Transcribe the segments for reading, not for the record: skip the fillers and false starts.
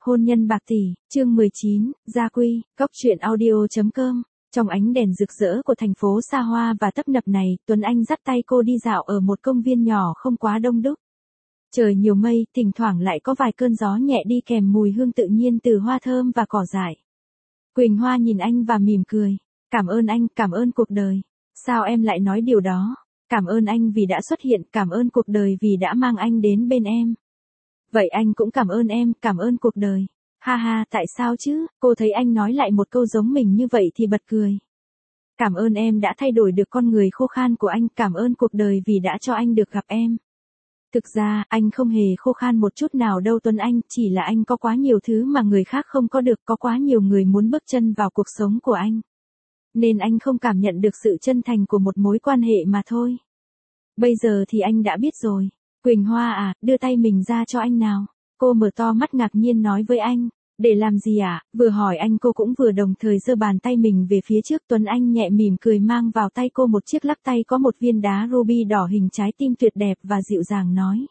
Hôn nhân bạc tỷ, chương 19, gia quy, cóc truyện audio.com. Trong ánh đèn rực rỡ của thành phố xa hoa và tấp nập này, Tuấn Anh dắt tay cô đi dạo ở một công viên nhỏ không quá đông đúc. Trời nhiều mây, thỉnh thoảng lại có vài cơn gió nhẹ đi kèm mùi hương tự nhiên từ hoa thơm và cỏ dại. Quỳnh Hoa nhìn anh và mỉm cười. Cảm ơn anh, cảm ơn cuộc đời. Sao em lại nói điều đó? Cảm ơn anh vì đã xuất hiện, cảm ơn cuộc đời vì đã mang anh đến bên em. Vậy anh cũng cảm ơn em, cảm ơn cuộc đời. Ha ha, tại sao chứ? Cô thấy anh nói lại một câu giống mình như vậy thì bật cười. Cảm ơn em đã thay đổi được con người khô khan của anh, cảm ơn cuộc đời vì đã cho anh được gặp em. Thực ra, anh không hề khô khan một chút nào đâu Tuấn Anh, chỉ là anh có quá nhiều thứ mà người khác không có được, có quá nhiều người muốn bước chân vào cuộc sống của anh. Nên anh không cảm nhận được sự chân thành của một mối quan hệ mà thôi. Bây giờ thì anh đã biết rồi. Quỳnh Hoa à, đưa tay mình ra cho anh nào. Cô mở to mắt ngạc nhiên nói với anh. Để làm gì à? Vừa hỏi anh cô cũng vừa đồng thời giơ bàn tay mình về phía trước. Tuấn Anh nhẹ mỉm cười mang vào tay cô một chiếc lắc tay có một viên đá ruby đỏ hình trái tim tuyệt đẹp và dịu dàng nói.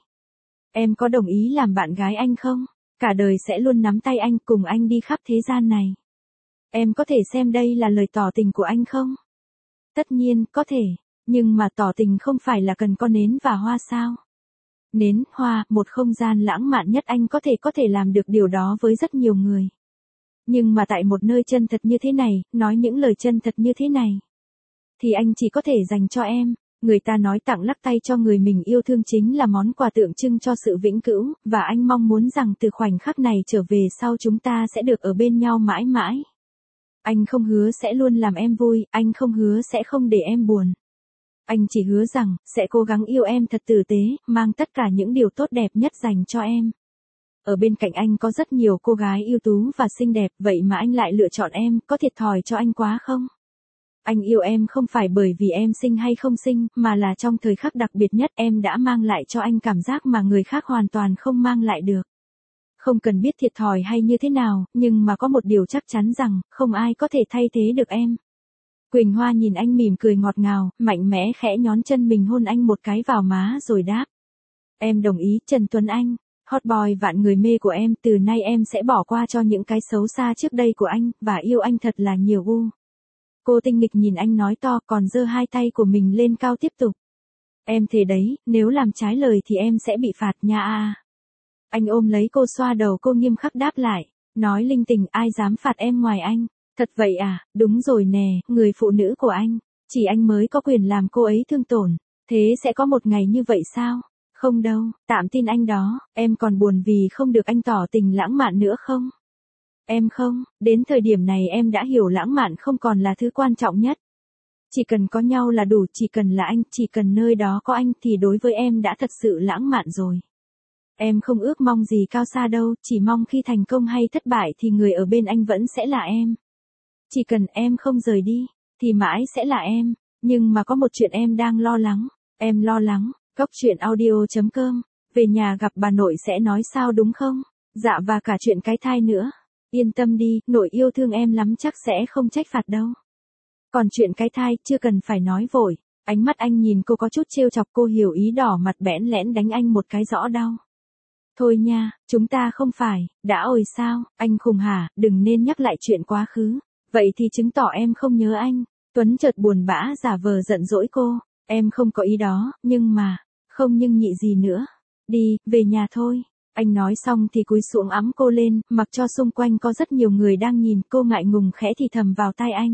Em có đồng ý làm bạn gái anh không? Cả đời sẽ luôn nắm tay anh cùng anh đi khắp thế gian này. Em có thể xem đây là lời tỏ tình của anh không? Tất nhiên, có thể. Nhưng mà tỏ tình không phải là cần có nến và hoa sao? Nến, hoa, một không gian lãng mạn nhất anh có thể làm được điều đó với rất nhiều người. Nhưng mà tại một nơi chân thật như thế này, nói những lời chân thật như thế này, thì anh chỉ có thể dành cho em. Người ta nói tặng lắc tay cho người mình yêu thương chính là món quà tượng trưng cho sự vĩnh cửu, và anh mong muốn rằng từ khoảnh khắc này trở về sau chúng ta sẽ được ở bên nhau mãi mãi. Anh không hứa sẽ luôn làm em vui, anh không hứa sẽ không để em buồn. Anh chỉ hứa rằng, sẽ cố gắng yêu em thật tử tế, mang tất cả những điều tốt đẹp nhất dành cho em. Ở bên cạnh anh có rất nhiều cô gái ưu tú và xinh đẹp, vậy mà anh lại lựa chọn em, có thiệt thòi cho anh quá không? Anh yêu em không phải bởi vì em xinh hay không xinh, mà là trong thời khắc đặc biệt nhất em đã mang lại cho anh cảm giác mà người khác hoàn toàn không mang lại được. Không cần biết thiệt thòi hay như thế nào, nhưng mà có một điều chắc chắn rằng, không ai có thể thay thế được em. Quỳnh Hoa nhìn anh mỉm cười ngọt ngào, mạnh mẽ khẽ nhón chân mình hôn anh một cái vào má rồi đáp. Em đồng ý, Trần Tuấn Anh. Hot boy vạn người mê của em, từ nay em sẽ bỏ qua cho những cái xấu xa trước đây của anh, và yêu anh thật là nhiều u. Cô tinh nghịch nhìn anh nói to, còn giơ hai tay của mình lên cao tiếp tục. Em thề đấy, nếu làm trái lời thì em sẽ bị phạt nha a. Anh ôm lấy cô xoa đầu cô nghiêm khắc đáp lại, nói linh tinh ai dám phạt em ngoài anh. Thật vậy à, đúng rồi nè, người phụ nữ của anh, chỉ anh mới có quyền làm cô ấy thương tổn, thế sẽ có một ngày như vậy sao? Không đâu, tạm tin anh đó, em còn buồn vì không được anh tỏ tình lãng mạn nữa không? Em không, đến thời điểm này em đã hiểu lãng mạn không còn là thứ quan trọng nhất. Chỉ cần có nhau là đủ, chỉ cần là anh, chỉ cần nơi đó có anh thì đối với em đã thật sự lãng mạn rồi. Em không ước mong gì cao xa đâu, chỉ mong khi thành công hay thất bại thì người ở bên anh vẫn sẽ là em. Chỉ cần em không rời đi, thì mãi sẽ là em. Nhưng mà có một chuyện em đang lo lắng. Em lo lắng, cóc truyện audio.com. Về nhà gặp bà nội sẽ nói sao đúng không? Dạ và cả chuyện cái thai nữa. Yên tâm đi, nội yêu thương em lắm chắc sẽ không trách phạt đâu. Còn chuyện cái thai, chưa cần phải nói vội. Ánh mắt anh nhìn cô có chút trêu chọc, cô hiểu ý, đỏ mặt bẽn lẽn đánh anh một cái rõ đau. Thôi nha, chúng ta không phải, đã ôi sao, anh khùng hả, đừng nên nhắc lại chuyện quá khứ. Vậy thì chứng tỏ em không nhớ anh. Tuấn chợt buồn bã giả vờ giận dỗi cô. Em không có ý đó, nhưng mà, không nhưng nhị gì nữa. Đi, về nhà thôi. Anh nói xong thì cúi xuống ẵm cô lên, mặc cho xung quanh có rất nhiều người đang nhìn, cô ngại ngùng khẽ thì thầm vào tai anh.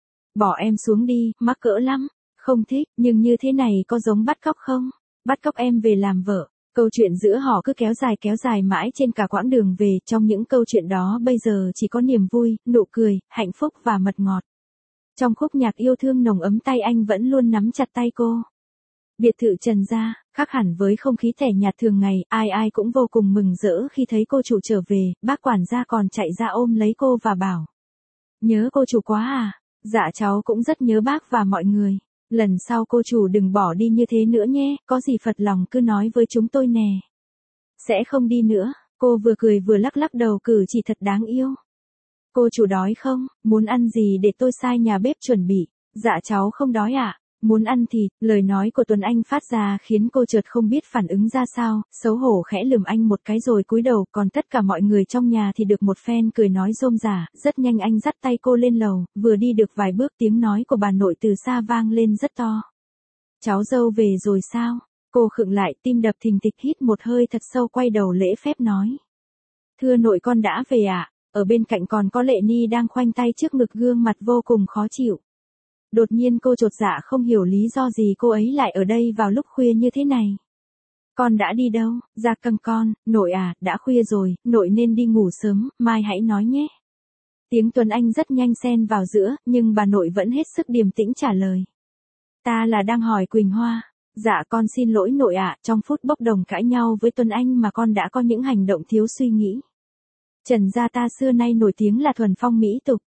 Bỏ em xuống đi, mắc cỡ lắm. Không thích, nhưng như thế này có giống bắt cóc không? Bắt cóc em về làm vợ. Câu chuyện giữa họ cứ kéo dài mãi trên cả quãng đường về, trong những câu chuyện đó bây giờ chỉ có niềm vui, nụ cười, hạnh phúc và mật ngọt. Trong khúc nhạc yêu thương nồng ấm tay anh vẫn luôn nắm chặt tay cô. Biệt thự Trần gia, khác hẳn với không khí tẻ nhạt thường ngày, ai cũng vô cùng mừng rỡ khi thấy cô chủ trở về, bác quản gia còn chạy ra ôm lấy cô và bảo. Nhớ cô chủ quá à? Dạ cháu cũng rất nhớ bác và mọi người. Lần sau cô chủ đừng bỏ đi như thế nữa nhé, có gì phật lòng cứ nói với chúng tôi nè. Sẽ không đi nữa, cô vừa cười vừa lắc lắc đầu cử chỉ thật đáng yêu. Cô chủ đói không, muốn ăn gì để tôi sai nhà bếp chuẩn bị. Dạ cháu không đói ạ. Muốn ăn thịt, lời nói của Tuấn Anh phát ra khiến cô chợt không biết phản ứng ra sao, xấu hổ khẽ lườm anh một cái rồi cúi đầu, còn tất cả mọi người trong nhà thì được một phen cười nói rôm rả, rất nhanh anh dắt tay cô lên lầu, vừa đi được vài bước tiếng nói của bà nội từ xa vang lên rất to. Cháu dâu về rồi sao? Cô khựng lại, tim đập thình thịch, hít một hơi thật sâu, quay đầu lễ phép nói. Thưa nội, con đã về ạ. Ở bên cạnh còn có Lệ Ni đang khoanh tay trước ngực, gương mặt vô cùng khó chịu. Đột nhiên cô chột dạ không hiểu lý do gì cô ấy lại ở đây vào lúc khuya như thế này. Con đã đi đâu? Dạ căng con, nội à, đã khuya rồi, nội nên đi ngủ sớm, mai hãy nói nhé. Tiếng Tuấn Anh rất nhanh xen vào giữa, nhưng bà nội vẫn hết sức điềm tĩnh trả lời. Ta là đang hỏi Quỳnh Hoa. Dạ con xin lỗi nội ạ, trong phút bốc đồng cãi nhau với Tuấn Anh mà con đã có những hành động thiếu suy nghĩ. Trần gia ta xưa nay nổi tiếng là thuần phong mỹ tục.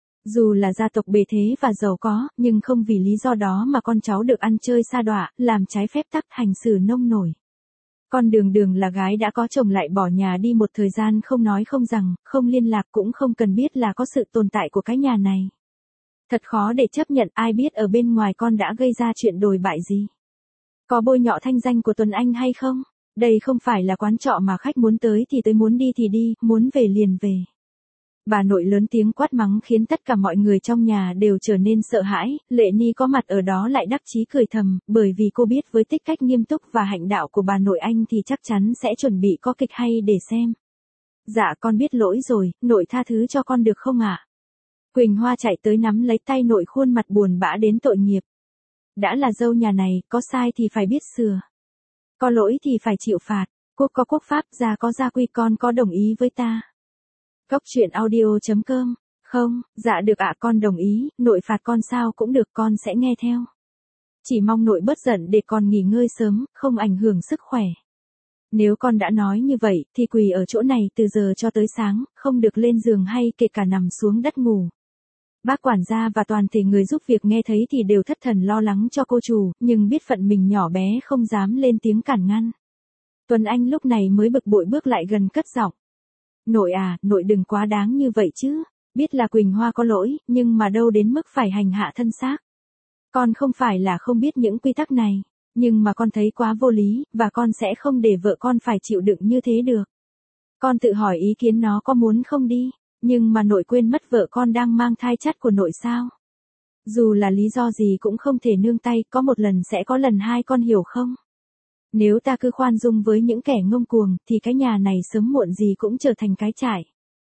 Dù là gia tộc bề thế và giàu có, nhưng không vì lý do đó mà con cháu được ăn chơi sa đọa, làm trái phép tắc, hành xử nông nổi. Con đường là gái đã có chồng lại bỏ nhà đi một thời gian, không nói không rằng, không liên lạc, cũng không cần biết là có sự tồn tại của cái nhà này. Thật khó để chấp nhận, ai biết ở bên ngoài con đã gây ra chuyện đồi bại gì. Có bôi nhọ thanh danh của Tuấn Anh hay không? Đây không phải là quán trọ mà khách muốn tới thì tới, muốn đi thì đi, muốn về liền về. Bà nội lớn tiếng quát mắng khiến tất cả mọi người trong nhà đều trở nên sợ hãi, Lệ Ni có mặt ở đó lại đắc chí cười thầm, bởi vì cô biết với tích cách nghiêm túc và hạnh đạo của bà nội anh thì chắc chắn sẽ chuẩn bị có kịch hay để xem. Dạ con biết lỗi rồi, nội tha thứ cho con được không ạ? Quỳnh Hoa chạy tới nắm lấy tay nội, khuôn mặt buồn bã đến tội nghiệp. Đã là dâu nhà này, có sai thì phải biết sửa. Có lỗi thì phải chịu phạt, quốc có quốc pháp, gia có gia quy, con có đồng ý với ta? Cốc truyện audio.com. Không, dạ được ạ, con đồng ý, nội phạt con sao cũng được, con sẽ nghe theo. Chỉ mong nội bớt giận để con nghỉ ngơi sớm, không ảnh hưởng sức khỏe. Nếu con đã nói như vậy, thì quỳ ở chỗ này từ giờ cho tới sáng, không được lên giường hay kể cả nằm xuống đất ngủ. Bác quản gia và toàn thể người giúp việc nghe thấy thì đều thất thần lo lắng cho cô chủ, nhưng biết phận mình nhỏ bé không dám lên tiếng cản ngăn. Tuấn Anh lúc này mới bực bội bước lại gần cất giọng. Nội à, nội đừng quá đáng như vậy chứ, biết là Quỳnh Hoa có lỗi, nhưng mà đâu đến mức phải hành hạ thân xác. Con không phải là không biết những quy tắc này, nhưng mà con thấy quá vô lý, và con sẽ không để vợ con phải chịu đựng như thế được. Con tự hỏi ý kiến nó có muốn không đi, nhưng mà nội quên mất vợ con đang mang thai chắt của nội sao. Dù là lý do gì cũng không thể nương tay, có một lần sẽ có lần hai, con hiểu không? Nếu ta cứ khoan dung với những kẻ ngông cuồng, thì cái nhà này sớm muộn gì cũng trở thành cái trại.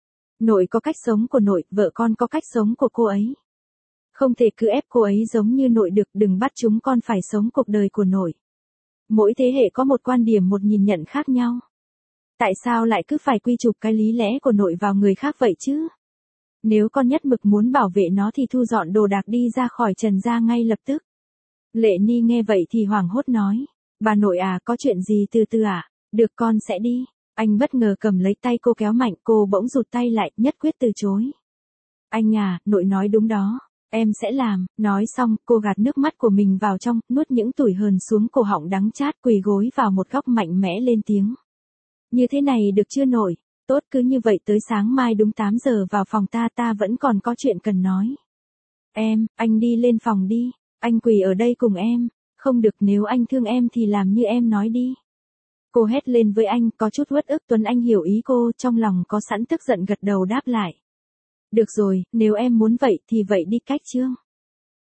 Nội có cách sống của nội, vợ con có cách sống của cô ấy. Không thể cứ ép cô ấy giống như nội được, đừng bắt chúng con phải sống cuộc đời của nội. Mỗi thế hệ có một quan điểm, một nhìn nhận khác nhau. Tại sao lại cứ phải quy chụp cái lý lẽ của nội vào người khác vậy chứ? Nếu con nhất mực muốn bảo vệ nó thì thu dọn đồ đạc đi ra khỏi Trần gia ngay lập tức. Lệ Ni nghe vậy thì hoảng hốt nói. Bà nội à, có chuyện gì từ từ à? Được, con sẽ đi. Anh bất ngờ cầm lấy tay cô kéo mạnh, cô bỗng rụt tay lại, nhất quyết từ chối. Anh à, nội nói đúng đó. Em sẽ làm. Nói xong, cô gạt nước mắt của mình vào trong, nuốt những tủi hờn xuống cổ họng đắng chát, quỳ gối vào một góc mạnh mẽ lên tiếng. Như thế này được chưa nội? Tốt, cứ như vậy tới sáng mai đúng 8 giờ vào phòng ta vẫn còn có chuyện cần nói. Anh đi lên phòng đi. Anh quỳ ở đây cùng em. Không được, nếu anh thương em thì làm như em nói đi. Cô hét lên với anh, có chút uất ức. Tuấn Anh hiểu ý cô, trong lòng có sẵn tức giận gật đầu đáp lại. Được rồi, nếu em muốn vậy thì vậy đi, cách chương.